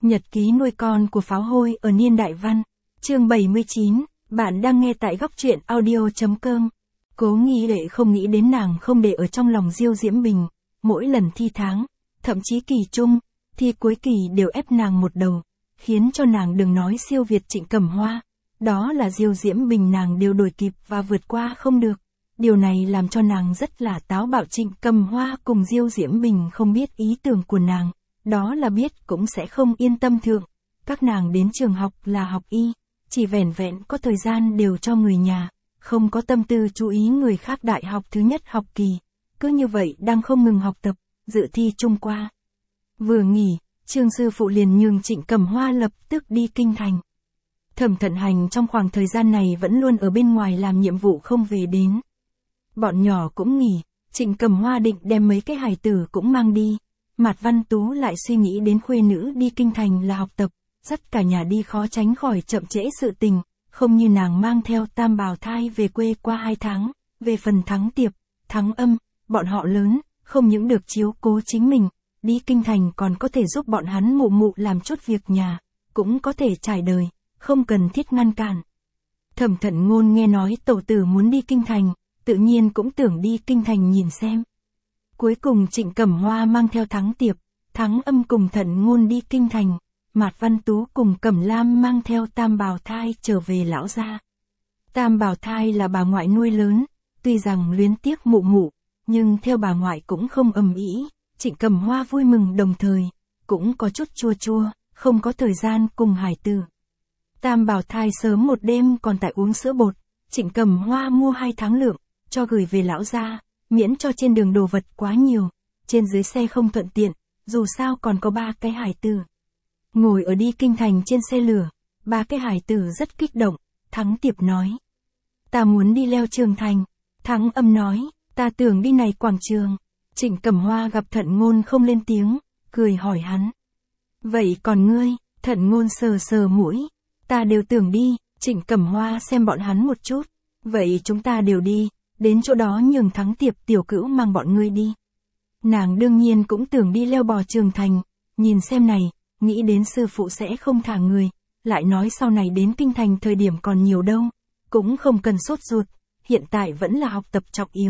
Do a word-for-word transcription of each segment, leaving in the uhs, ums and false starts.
Nhật ký nuôi con của pháo hôi ở niên đại văn. Chương bảy mươi chín, bạn đang nghe tại góc truyện audio chấm com. Cố Nghi Lệ không nghĩ đến nàng không để ở trong lòng Diêu Diễm Bình, mỗi lần thi tháng, thậm chí kỳ trung, thi cuối kỳ đều ép nàng một đầu, khiến cho nàng đừng nói siêu việt Trịnh Cẩm Hoa. Đó là Diêu Diễm Bình nàng đều đuổi kịp và vượt qua không được. Điều này làm cho nàng rất là táo bạo. Trịnh Cẩm Hoa cùng Diêu Diễm Bình không biết ý tưởng của nàng, đó là biết cũng sẽ không yên tâm thượng. Các nàng đến trường học là học y, chỉ vẻn vẹn có thời gian đều cho người nhà, không có tâm tư chú ý người khác. Đại học thứ nhất học kỳ, cứ như vậy đang không ngừng học tập, dự thi trung qua. Vừa nghỉ, Trương sư phụ liền nhường Trịnh Cẩm Hoa lập tức đi kinh thành. Thẩm Thận Hành trong khoảng thời gian này vẫn luôn ở bên ngoài làm nhiệm vụ không về đến. Bọn nhỏ cũng nghỉ, Trịnh Cẩm Hoa định đem mấy cái hài tử cũng mang đi. Mạt Văn Tú lại suy nghĩ đến khuê nữ đi kinh thành là học tập, dắt cả nhà đi khó tránh khỏi chậm trễ sự tình, không như nàng mang theo tam bào thai về quê qua hai tháng. Về phần Thắng Tiệp, Thắng Âm, bọn họ lớn, không những được chiếu cố chính mình, đi kinh thành còn có thể giúp bọn hắn mụ mụ làm chút việc nhà, cũng có thể trải đời, không cần thiết ngăn cản. Thẩm Thận Ngôn nghe nói tổ tử muốn đi kinh thành, tự nhiên cũng tưởng đi kinh thành nhìn xem. Cuối cùng Trịnh Cẩm Hoa mang theo Thắng Tiệp, Thắng Âm cùng Thận Ngôn đi kinh thành, Mạt Văn Tú cùng Cẩm Lam mang theo tam bào thai trở về lão gia. Tam bào thai là bà ngoại nuôi lớn, tuy rằng luyến tiếc mụ mụ, nhưng theo bà ngoại cũng không ầm ĩ. Trịnh Cẩm Hoa vui mừng đồng thời, cũng có chút chua chua, không có thời gian cùng hải tử. Tam bào thai sớm một đêm còn tại uống sữa bột, Trịnh Cẩm Hoa mua hai tháng lượng, cho gửi về lão gia, miễn cho trên đường đồ vật quá nhiều, trên dưới xe không thuận tiện, dù sao còn có ba cái hải tử. Ngồi ở đi kinh thành trên xe lửa, ba cái hải tử rất kích động. Thắng Tiệp nói, ta muốn đi leo Trường Thành. Thắng Âm nói, ta tưởng đi này quảng trường. Trịnh Cẩm Hoa gặp Thận Ngôn không lên tiếng, cười hỏi hắn, vậy còn ngươi? Thận Ngôn sờ sờ mũi, ta đều tưởng đi. Trịnh Cẩm Hoa xem bọn hắn một chút, vậy chúng ta đều đi, đến chỗ đó nhường Thắng Tiệp tiểu cữu mang bọn ngươi đi. Nàng đương nhiên cũng tưởng đi leo bò Trường Thành, nhìn xem này, nghĩ đến sư phụ sẽ không thả người, lại nói sau này đến kinh thành thời điểm còn nhiều đâu, cũng không cần sốt ruột, hiện tại vẫn là học tập trọng yếu.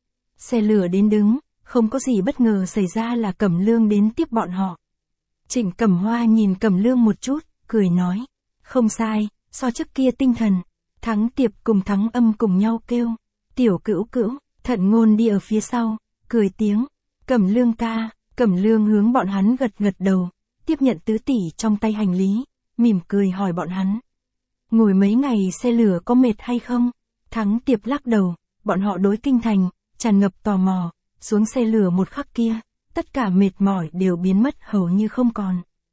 Xe lửa đến đứng, không có gì bất ngờ xảy ra là Cẩm Lương đến tiếp bọn họ. Trịnh Cẩm Hoa nhìn Cẩm Lương một chút, cười nói, không sai, so trước kia tinh thần. Thắng Tiệp cùng Thắng Âm cùng nhau kêu, tiểu cữu cữu. Thận Ngôn đi ở phía sau, cười tiếng, Cẩm Lương ca. Cẩm Lương hướng bọn hắn gật gật đầu, tiếp nhận tứ tỷ trong tay hành lý, mỉm cười hỏi bọn hắn, ngồi mấy ngày xe lửa có mệt hay không? Thắng Tiệp lắc đầu, bọn họ đối kinh thành tràn ngập tò mò, xuống xe lửa một khắc kia, tất cả mệt mỏi đều biến mất hầu như không còn.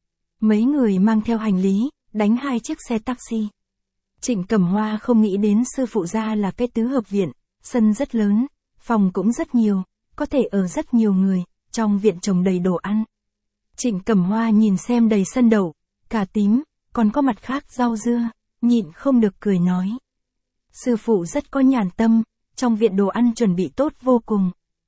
Mấy người mang theo hành lý, đánh hai chiếc xe taxi. Trịnh Cẩm Hoa không nghĩ đến sư phụ gia là cái tứ hợp viện, sân rất lớn, phòng cũng rất nhiều, có thể ở rất nhiều người, trong viện trồng đầy đồ ăn. Trịnh Cẩm Hoa nhìn xem đầy sân đậu, cà tím, còn có mặt khác rau dưa, nhịn không được cười nói, sư phụ rất có nhàn tâm, trong viện đồ ăn chuẩn bị tốt vô cùng.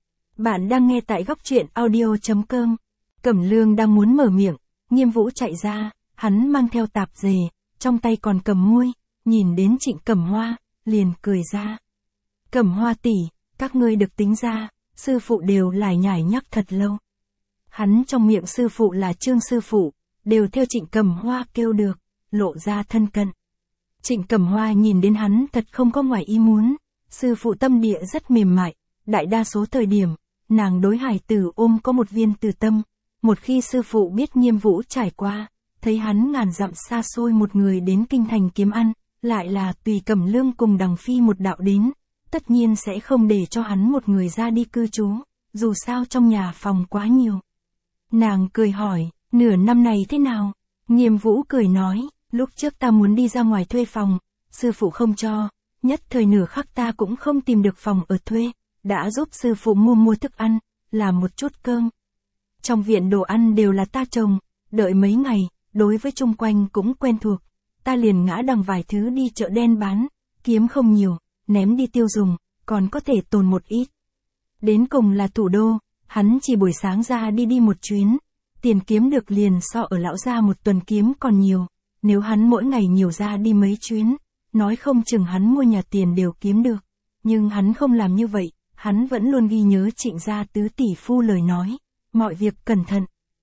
Bạn đang nghe tại góc truyện audio chấm com. Cẩm Lương đang muốn mở miệng, Nghiêm Vũ chạy ra, hắn mang theo tạp dề, trong tay còn cầm muôi, nhìn đến Trịnh Cẩm Hoa, liền cười ra. Cẩm Hoa tỷ, các ngươi được tính ra, sư phụ đều lải nhải nhắc thật lâu. Hắn trong miệng sư phụ là Trương sư phụ, đều theo Trịnh Cẩm Hoa kêu được, lộ ra thân cận. Trịnh Cẩm Hoa nhìn đến hắn thật không có ngoài ý muốn, sư phụ tâm địa rất mềm mại, đại đa số thời điểm, nàng đối hải tử ôm có một viên từ tâm. Một khi sư phụ biết Nghiêm Vũ trải qua, thấy hắn ngàn dặm xa xôi một người đến kinh thành kiếm ăn, lại là tùy Cẩm Lương cùng Đằng Phi một đạo đến, tất nhiên sẽ không để cho hắn một người ra đi cư trú, dù sao trong nhà phòng quá nhiều. Nàng cười hỏi, nửa năm này thế nào? Nghiêm Vũ cười nói, lúc trước ta muốn đi ra ngoài thuê phòng, sư phụ không cho, nhất thời nửa khắc ta cũng không tìm được phòng ở thuê, đã giúp sư phụ mua mua thức ăn, làm một chút cơm. Trong viện đồ ăn đều là ta trồng, đợi mấy ngày, đối với chung quanh cũng quen thuộc, ta liền ngã đằng vài thứ đi chợ đen bán, kiếm không nhiều, ném đi tiêu dùng, còn có thể tồn một ít. Đến cùng là thủ đô, hắn chỉ buổi sáng ra đi đi một chuyến, tiền kiếm được liền so ở lão gia một tuần kiếm còn nhiều, nếu hắn mỗi ngày nhiều ra đi mấy chuyến, nói không chừng hắn mua nhà tiền đều kiếm được, nhưng hắn không làm như vậy, hắn vẫn luôn ghi nhớ Trịnh gia tứ tỷ phu lời nói, mọi việc cẩn thận.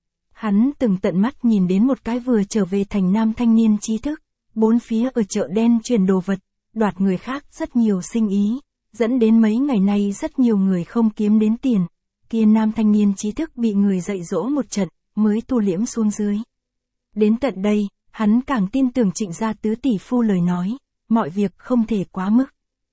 Hắn từng tận mắt nhìn đến một cái vừa trở về thành nam thanh niên trí thức, bốn phía ở chợ đen truyền đồ vật, đoạt người khác rất nhiều sinh ý, dẫn đến mấy ngày nay rất nhiều người không kiếm đến tiền. Kia nam thanh niên trí thức bị người dạy dỗ một trận, mới tu liễm xuống dưới. Đến tận đây, hắn càng tin tưởng Trịnh gia tứ tỷ phu lời nói, mọi việc không thể quá mức.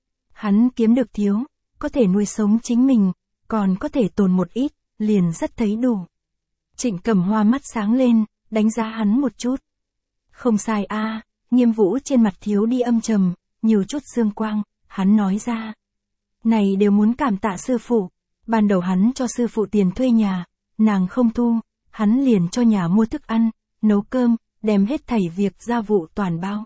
Hắn kiếm được thiếu, có thể nuôi sống chính mình, còn có thể tồn một ít, liền rất thấy đủ. Trịnh Cẩm Hoa mắt sáng lên, đánh giá hắn một chút. Không sai a, à, Nghiêm Vũ trên mặt thiếu đi âm trầm, nhiều chút sương quang, hắn nói ra. Này đều muốn cảm tạ sư phụ, ban đầu hắn cho sư phụ tiền thuê nhà, nàng không thu, hắn liền cho nhà mua thức ăn, nấu cơm, đem hết thảy việc gia vụ toàn bao.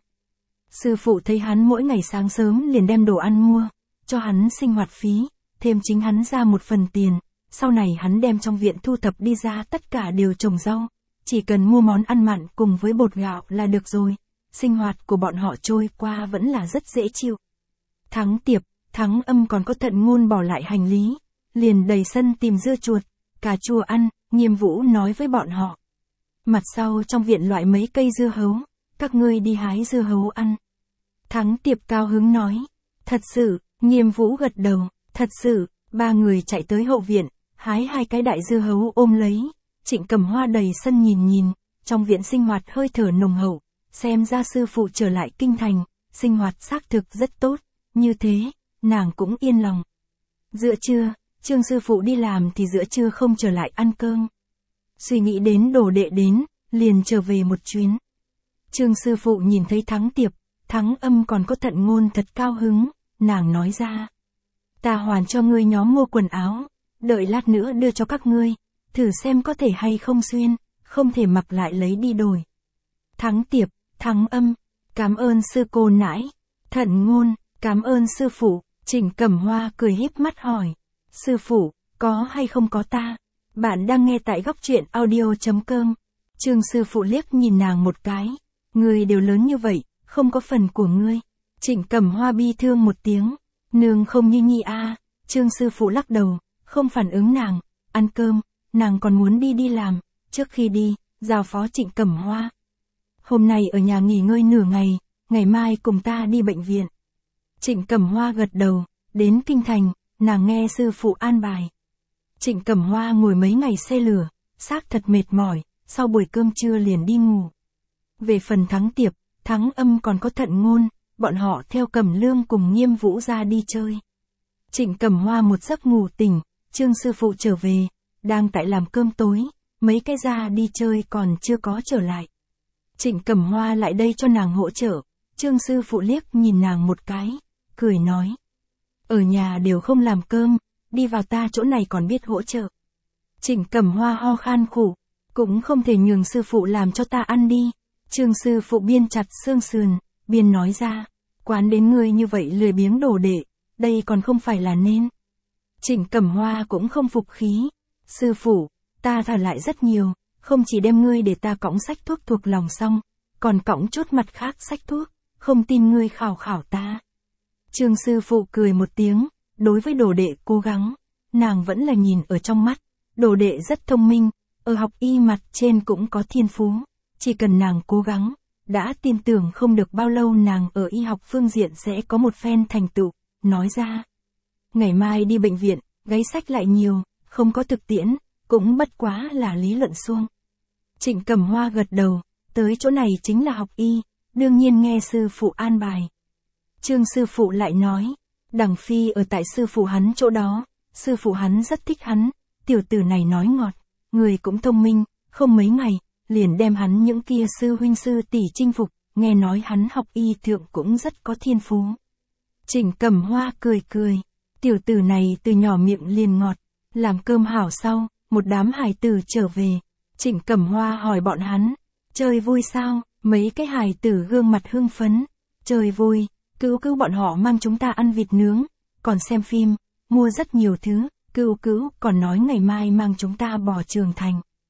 Sư phụ thấy hắn mỗi ngày sáng sớm liền đem đồ ăn mua, cho hắn sinh hoạt phí, thêm chính hắn ra một phần tiền, sau này hắn đem trong viện thu thập đi ra tất cả đều trồng rau, chỉ cần mua món ăn mặn cùng với bột gạo là được rồi, sinh hoạt của bọn họ trôi qua vẫn là rất dễ chịu. Thắng Tiệp, Thắng Âm còn có Thận Ngôn bỏ lại hành lý, liền đầy sân tìm dưa chuột, cà chua ăn, Nghiêm Vũ nói với bọn họ. Mặt sau trong viện loại mấy cây dưa hấu, các ngươi đi hái dưa hấu ăn. Thắng Tiệp cao hứng nói, thật sự, Nghiêm Vũ gật đầu, thật sự, ba người chạy tới hậu viện, hái hai cái đại dưa hấu ôm lấy, Trịnh Cẩm Hoa đầy sân nhìn nhìn, trong viện sinh hoạt hơi thở nồng hậu, xem ra sư phụ trở lại kinh thành, sinh hoạt xác thực rất tốt, như thế, nàng cũng yên lòng. Giữa trưa, Trương sư phụ đi làm thì giữa trưa không trở lại ăn cơm. Suy nghĩ đến đồ đệ đến, liền trở về một chuyến. Trương sư phụ nhìn thấy Thắng Tiệp, Thắng Âm còn có Thận Ngôn thật cao hứng, nàng nói ra. Ta hoàn cho ngươi nhóm mua quần áo, đợi lát nữa đưa cho các ngươi, thử xem có thể hay không xuyên, không thể mặc lại lấy đi đổi. Thắng Tiệp, Thắng Âm, cảm ơn sư cô nãi. Thận Ngôn, cảm ơn sư phụ. Trịnh Cẩm Hoa cười híp mắt hỏi. Sư phụ, có hay không có ta? Bạn đang nghe tại góc truyện audio.com. Trương sư phụ liếc nhìn nàng một cái. Ngươi đều lớn như vậy, không có phần của ngươi. Trịnh Cẩm Hoa bi thương một tiếng. Nương không như nhi a. À. Trương sư phụ lắc đầu, không phản ứng nàng. Ăn cơm, nàng còn muốn đi đi làm. Trước khi đi, giao phó Trịnh Cẩm Hoa. Hôm nay ở nhà nghỉ ngơi nửa ngày, ngày mai cùng ta đi bệnh viện. Trịnh Cẩm Hoa gật đầu, đến kinh thành, nàng nghe sư phụ an bài. Trịnh Cẩm Hoa ngồi mấy ngày xe lửa, xác thật mệt mỏi, sau buổi cơm trưa liền đi ngủ. Về phần Thắng Tiệp, Thắng Âm còn có Thận Ngôn, bọn họ theo Cẩm Lương cùng Nghiêm Vũ ra đi chơi. Trịnh Cẩm Hoa một giấc ngủ tỉnh, Trương sư phụ trở về, đang tại làm cơm tối, mấy cái ra đi chơi còn chưa có trở lại. Trịnh Cẩm Hoa lại đây cho nàng hỗ trợ, Trương sư phụ liếc nhìn nàng một cái, cười nói. Ở nhà đều không làm cơm, đi vào ta chỗ này còn biết hỗ trợ. Trịnh Cẩm Hoa ho khan khủ, cũng không thể nhường sư phụ làm cho ta ăn đi. Trương sư phụ biên chặt xương sườn, biên nói ra, quán đến ngươi như vậy lười biếng đồ đệ, đây còn không phải là nên. Trịnh Cẩm Hoa cũng không phục khí. Sư phụ, ta thả lại rất nhiều, không chỉ đem ngươi để ta cõng sách thuốc thuộc lòng xong, còn cõng chút mặt khác sách thuốc, không tin ngươi khảo khảo ta. Trương sư phụ cười một tiếng, đối với đồ đệ cố gắng, nàng vẫn là nhìn ở trong mắt, đồ đệ rất thông minh, ở học y mặt trên cũng có thiên phú, chỉ cần nàng cố gắng, đã tin tưởng không được bao lâu nàng ở y học phương diện sẽ có một phen thành tựu, nói ra. Ngày mai đi bệnh viện, gáy sách lại nhiều, không có thực tiễn, cũng bất quá là lý luận suông. Trịnh Cẩm Hoa gật đầu, tới chỗ này chính là học y, đương nhiên nghe sư phụ an bài. Trương sư phụ lại nói, Đằng Phi ở tại sư phụ hắn chỗ đó, sư phụ hắn rất thích hắn, tiểu tử này nói ngọt, người cũng thông minh, không mấy ngày, liền đem hắn những kia sư huynh sư tỷ chinh phục, nghe nói hắn học y thượng cũng rất có thiên phú. Trịnh Cẩm Hoa cười cười, tiểu tử này từ nhỏ miệng liền ngọt, làm cơm hảo sau, một đám hài tử trở về, Trịnh Cẩm Hoa hỏi bọn hắn, chơi vui sao, mấy cái hài tử gương mặt hưng phấn, chơi vui, Cữu Cữu bọn họ mang chúng ta ăn vịt nướng, còn xem phim, mua rất nhiều thứ, Cữu Cữu còn nói ngày mai mang chúng ta bò Trường Thành.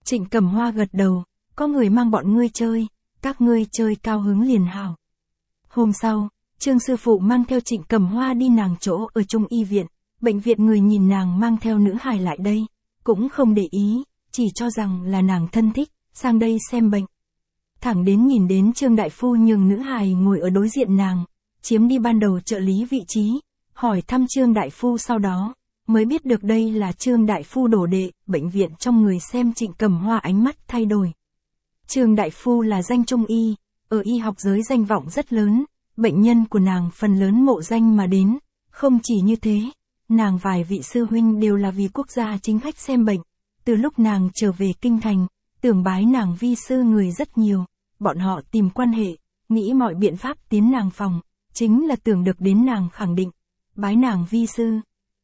Trịnh Cẩm Hoa gật đầu, có người mang bọn ngươi chơi, các ngươi chơi cao hứng liền hảo. Hôm sau, Trương sư phụ mang theo Trịnh Cẩm Hoa đi nàng chỗ ở Trung y viện, bệnh viện người nhìn nàng mang theo nữ hài lại đây, cũng không để ý, chỉ cho rằng là nàng thân thích, sang đây xem bệnh. Thẳng đến nhìn đến Trương đại phu nhường nữ hài ngồi ở đối diện nàng, chiếm đi ban đầu trợ lý vị trí, hỏi thăm Trương đại phu sau đó, mới biết được đây là Trương đại phu đồ đệ, bệnh viện trong người xem Trịnh Cẩm Hoa ánh mắt thay đổi. Trương đại phu là danh trung y, ở y học giới danh vọng rất lớn, bệnh nhân của nàng phần lớn mộ danh mà đến, không chỉ như thế, nàng vài vị sư huynh đều là vì quốc gia chính khách xem bệnh, từ lúc nàng trở về kinh thành, tưởng bái nàng vi sư người rất nhiều, bọn họ tìm quan hệ, nghĩ mọi biện pháp tiến nàng phòng, chính là tưởng được đến nàng khẳng định, bái nàng vi sư.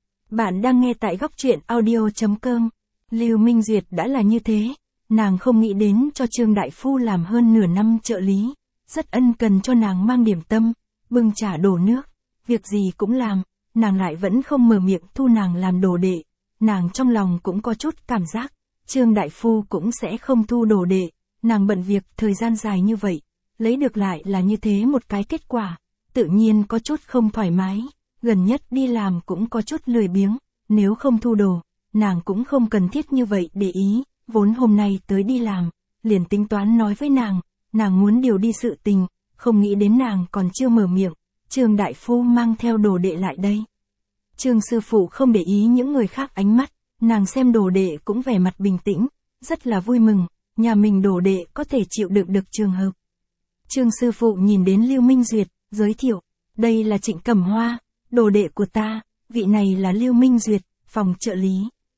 Bạn đang nghe tại góc truyện audio chấm com. Lưu Minh Duyệt đã là như thế, nàng không nghĩ đến cho Trương đại phu làm hơn nửa năm trợ lý, rất ân cần cho nàng mang điểm tâm, bưng trà đổ nước, việc gì cũng làm, nàng lại vẫn không mở miệng thu nàng làm đồ đệ, nàng trong lòng cũng có chút cảm giác, Trương đại phu cũng sẽ không thu đồ đệ, nàng bận việc thời gian dài như vậy, lấy được lại là như thế một cái kết quả, tự nhiên có chút không thoải mái, gần nhất đi làm cũng có chút lười biếng, nếu không thu đồ, nàng cũng không cần thiết như vậy để ý, vốn hôm nay tới đi làm, liền tính toán nói với nàng, nàng muốn điều đi sự tình, không nghĩ đến nàng còn chưa mở miệng, Trương đại phu mang theo đồ đệ lại đây. Trương sư phụ không để ý những người khác ánh mắt, nàng xem đồ đệ cũng vẻ mặt bình tĩnh, rất là vui mừng, nhà mình đồ đệ có thể chịu đựng được trường hợp. Trương sư phụ nhìn đến Lưu Minh Duyệt, giới thiệu, đây là Trịnh Cẩm Hoa, đồ đệ của ta, vị này là Lưu Minh Duyệt, phòng trợ lý.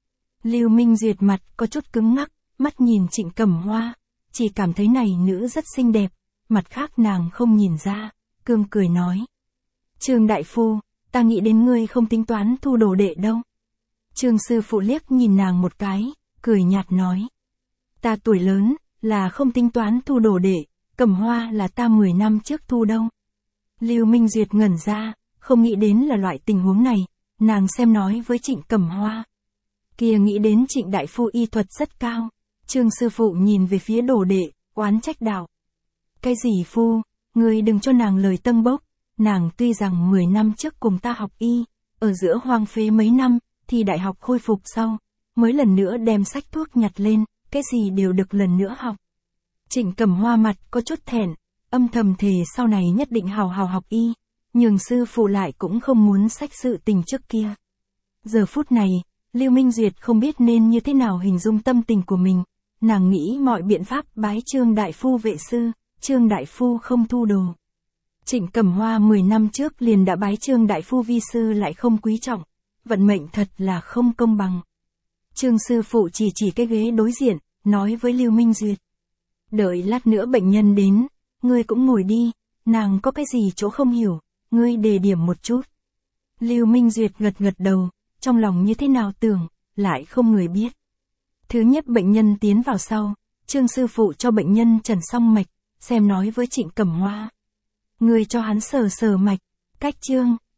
Lưu Minh Duyệt mặt có chút cứng ngắc, mắt nhìn Trịnh Cẩm Hoa, chỉ cảm thấy này nữ rất xinh đẹp, mặt khác nàng không nhìn ra, cương cười nói. Trương đại phu, ta nghĩ đến ngươi không tính toán thu đồ đệ đâu. Trương sư phụ liếc nhìn nàng một cái, cười nhạt nói. Ta tuổi lớn, là không tính toán thu đồ đệ, Cẩm Hoa là ta mười năm trước thu đâu. Lưu Minh Duyệt ngẩn ra, không nghĩ đến là loại tình huống này, nàng xem nói với Trịnh Cẩm Hoa. Kia nghĩ đến Trịnh đại phu y thuật rất cao, Trương sư phụ nhìn về phía đồ đệ, oán trách đạo. Cái gì phu, ngươi đừng cho nàng lời tân bốc, nàng tuy rằng mười năm trước cùng ta học y, ở giữa hoang phế mấy năm, thì đại học khôi phục sau, mới lần nữa đem sách thuốc nhặt lên, cái gì đều được lần nữa học. Trịnh Cẩm Hoa mặt có chút thẹn, âm thầm thề sau này nhất định hào hào học y, nhưng sư phụ lại cũng không muốn sách sự tình trước kia. Giờ phút này, Lưu Minh Duyệt không biết nên như thế nào hình dung tâm tình của mình, nàng nghĩ mọi biện pháp bái Trương đại phu vệ sư, Trương đại phu không thu đồ. Trịnh Cẩm Hoa mười năm trước liền đã bái Trương đại phu vi sư lại không quý trọng, vận mệnh thật là không công bằng. Trương sư phụ chỉ chỉ cái ghế đối diện, nói với Lưu Minh Duyệt. Đợi lát nữa bệnh nhân đến, ngươi cũng ngồi đi, nàng có cái gì chỗ không hiểu, ngươi đề điểm một chút. Lưu Minh Duyệt gật gật đầu, trong lòng như thế nào tưởng, lại không người biết. Thứ nhất bệnh nhân tiến vào sau, Trương sư phụ cho bệnh nhân trần xong mạch, xem nói với Trịnh Cẩm Hoa. Ngươi cho hắn sờ sờ mạch, cách Trương,